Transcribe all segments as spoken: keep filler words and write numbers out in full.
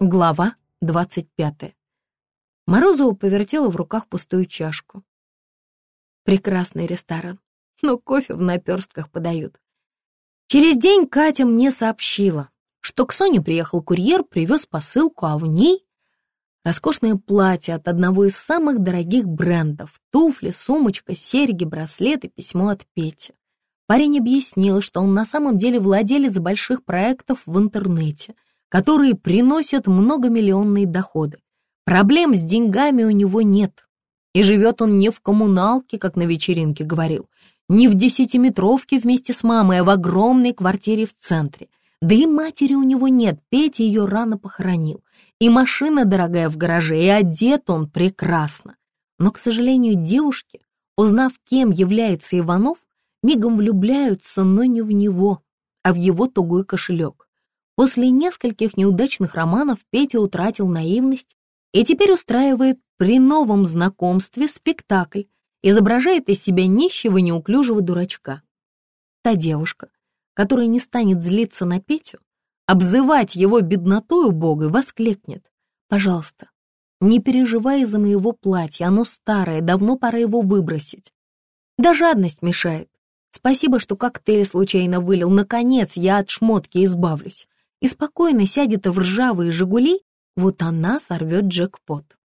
Глава двадцать пятая. Морозова повертела в руках пустую чашку. Прекрасный ресторан, но кофе в наперстках подают. Через день Катя мне сообщила, что к Соне приехал курьер, привез посылку, а в ней роскошное платье от одного из самых дорогих брендов, туфли, сумочка, серьги, браслеты, письмо от Пети. Парень объяснил, что он на самом деле владелец больших проектов в интернете, которые приносят многомиллионные доходы. Проблем с деньгами у него нет. И живет он не в коммуналке, как на вечеринке говорил, не в десятиметровке вместе с мамой, а в огромной квартире в центре. Да и матери у него нет, Петя ее рано похоронил. И машина дорогая в гараже, и одет он прекрасно. Но, к сожалению, девушки, узнав, кем является Иванов, мигом влюбляются, но не в него, а в его тугой кошелек. После нескольких неудачных романов Петя утратил наивность и теперь устраивает при новом знакомстве спектакль, изображает из себя нищего неуклюжего дурачка. Та девушка, которая не станет злиться на Петю, обзывать его беднотой убогой, воскликнет: «Пожалуйста, не переживай из-за моего платья, оно старое, давно пора его выбросить. Да жадность мешает. Спасибо, что коктейль случайно вылил, наконец я от шмотки избавлюсь». И спокойно сядет в ржавые «Жигули», вот она сорвет джекпот.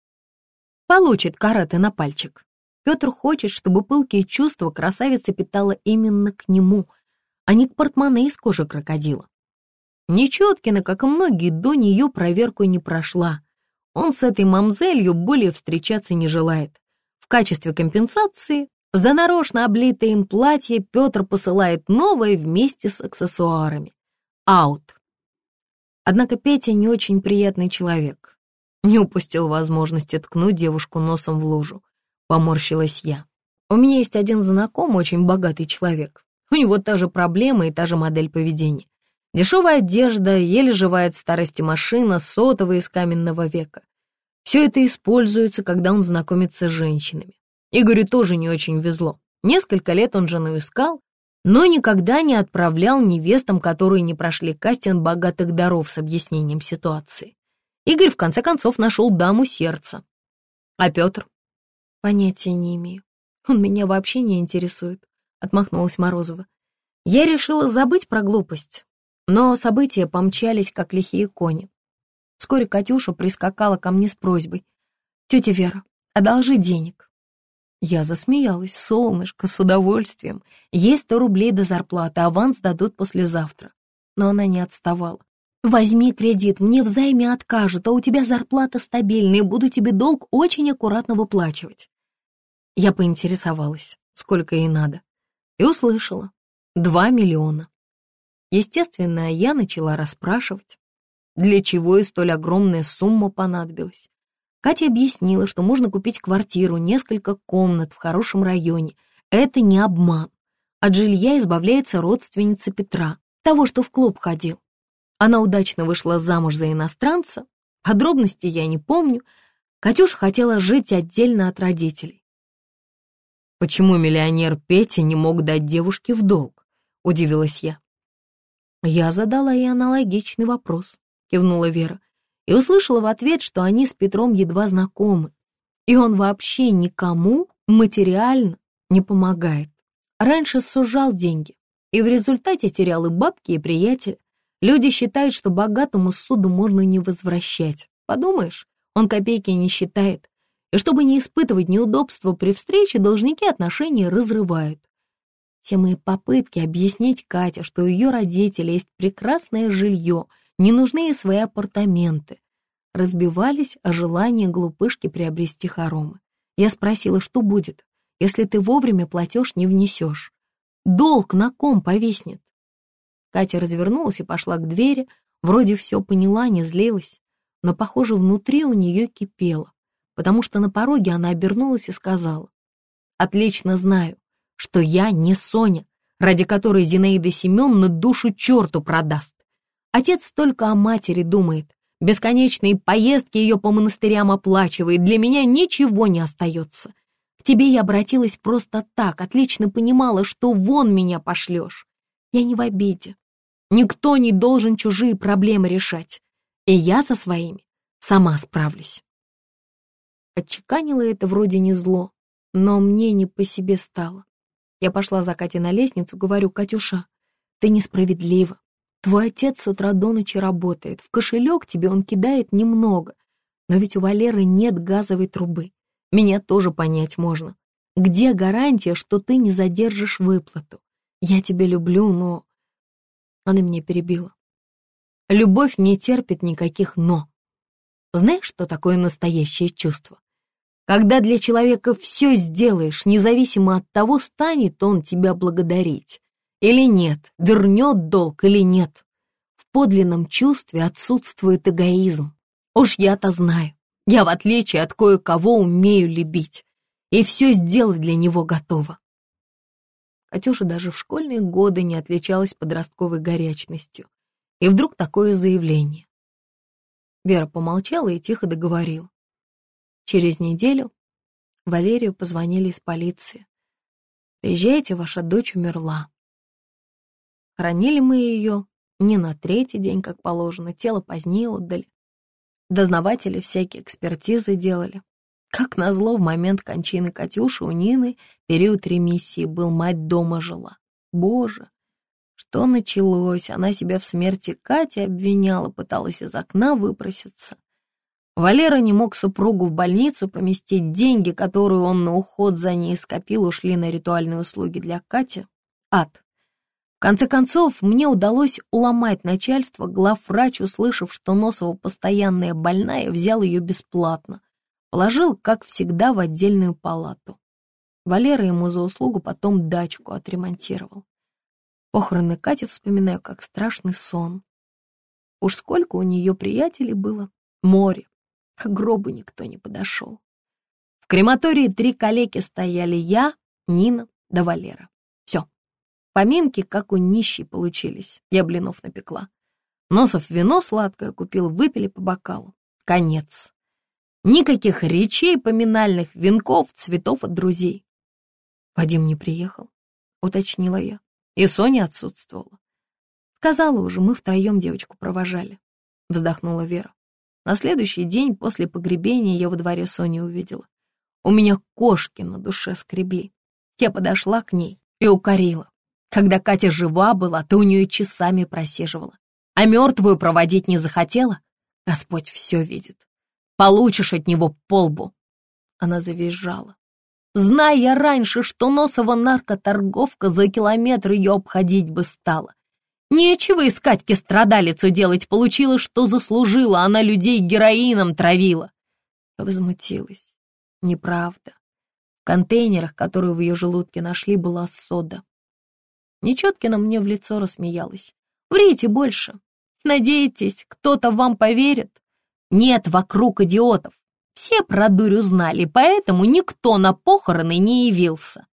Получит карате на пальчик. Петр хочет, чтобы пылкие чувства красавица питала именно к нему, а не к портмоне из кожи крокодила. Нечеткина, как и многие до нее, проверку не прошла. Он с этой мамзелью более встречаться не желает. В качестве компенсации за нарочно облитое им платье Петр посылает новое вместе с аксессуарами. Аут. Однако Петя не очень приятный человек. Не упустил возможности ткнуть девушку носом в лужу. Поморщилась я. У меня есть один знакомый, очень богатый человек. У него та же проблема и та же модель поведения. Дешевая одежда, еле живая от старости машина, сотовая из каменного века. Все это используется, когда он знакомится с женщинами. Игорю тоже не очень везло. Несколько лет он жену искал, но никогда не отправлял невестам, которые не прошли кастинг богатых даров с объяснением ситуации. Игорь в конце концов нашел даму сердца. А Петр? Понятия не имею. Он меня вообще не интересует, отмахнулась Морозова. Я решила забыть про глупость, но события помчались, как лихие кони. Вскоре Катюша прискакала ко мне с просьбой: «Тетя Вера, одолжи денег». Я засмеялась. «Солнышко, с удовольствием. Есть сто рублей до зарплаты, аванс дадут послезавтра». Но она не отставала. «Возьми кредит, мне взаймы откажут, а у тебя зарплата стабильная, буду тебе долг очень аккуратно выплачивать». Я поинтересовалась, сколько ей надо, и услышала: два миллиона. Естественно, я начала расспрашивать, для чего и столь огромная сумма понадобилась. Катя объяснила, что можно купить квартиру, несколько комнат в хорошем районе. Это не обман. От жилья избавляется родственница Петра, того, что в клуб ходил. Она удачно вышла замуж за иностранца. Подробностей я не помню. Катюша хотела жить отдельно от родителей. «Почему миллионер Петя не мог дать девушке в долг?» — удивилась я. Я задала ей аналогичный вопрос, кивнула Вера. И услышала в ответ, что они с Петром едва знакомы, и он вообще никому материально не помогает. Раньше сужал деньги, и в результате терял и бабки, и приятеля. Люди считают, что богатому суду можно не возвращать. Подумаешь, он копейки не считает. И чтобы не испытывать неудобства при встрече, должники отношения разрывают. Все мои попытки объяснить Кате, что у ее родителей есть прекрасное жилье, не нужны ей свои апартаменты, разбивались о желании глупышки приобрести хоромы. Я спросила, что будет, если ты вовремя платеж не внесешь? Долг на ком повиснет? Катя развернулась и пошла к двери, вроде все поняла, не злилась, но, похоже, внутри у нее кипело, потому что на пороге она обернулась и сказала: «Отлично знаю, что я не Соня, ради которой Зинаида Семеновна душу черту продаст. Отец только о матери думает, бесконечные поездки ее по монастырям оплачивает, для меня ничего не остается. К тебе я обратилась просто так, отлично понимала, что вон меня пошлешь. Я не в обиде. Никто не должен чужие проблемы решать. И я со своими Сама справлюсь. Отчеканила это вроде не зло, но мне не по себе стало. Я пошла за Катей на лестницу, говорю: «Катюша, ты несправедлива. Твой отец с утра до ночи работает, в кошелек тебе он кидает немного, но ведь у Валеры нет газовой трубы. Меня тоже понять можно. Где гарантия, что ты не задержишь выплату? Я тебя люблю, но...» Она меня перебила. Любовь не терпит никаких «но». Знаешь, что такое настоящее чувство? Когда для человека все сделаешь, независимо от того, станет он тебя благодарить или нет, вернет долг или нет. В подлинном чувстве отсутствует эгоизм. Уж я-то знаю, я в отличие от кое-кого умею любить и все сделать для него готова. Катюша даже в школьные годы не отличалась подростковой горячностью. И вдруг такое заявление. Вера помолчала и тихо договорила. Через неделю Валерию позвонили из полиции. «Приезжайте, ваша дочь умерла». Хоронили мы ее не на третий день, как положено, тело позднее отдали. Дознаватели всякие экспертизы делали. Как назло, в момент кончины Катюши у Нины период ремиссии был, мать дома жила. Боже, что началось? Она себя в смерти Кати обвиняла, пыталась из окна выпроситься. Валера не мог супругу в больницу поместить, деньги, которые он на уход за ней скопил, ушли на ритуальные услуги для Кати. Ад. В конце концов, мне удалось уломать начальство, главврач, услышав, что Носова постоянная больная, взял ее бесплатно. Положил, как всегда, в отдельную палату. Валера ему за услугу потом дачку отремонтировал. Похороны Кати вспоминаю, как страшный сон. Уж сколько у нее приятелей было, море, а к гробу никто не подошел. В крематории три калеки стояли: я, Нина да Валера. Все. Поминки, как у нищей, получились. Я блинов напекла. Носов вино сладкое купил, выпили по бокалу. Конец. Никаких речей, поминальных, венков, цветов от друзей. Вадим не приехал, уточнила я. И Соня отсутствовала. Сказала уже, мы втроем девочку провожали. Вздохнула Вера. На следующий день после погребения я во дворе Соню увидела. У меня кошки на душе скребли. Я подошла к ней и укорила. Когда Катя жива была, ты у нее часами просиживала. А мертвую проводить не захотела? Господь все видит. Получишь от него по лбу. Она завизжала. Зная я раньше, что Носова наркоторговка, за километр ее обходить бы стала. Нечего искать страдалицу делать, получила, что заслужила, она людей героином травила. Я возмутилась. Неправда. В контейнерах, которые в ее желудке нашли, была сода. Нечеткина мне в лицо рассмеялась. Врите больше. Надеетесь, кто-то вам поверит? Нет вокруг идиотов. Все про дурь узнали, поэтому никто на похороны не явился.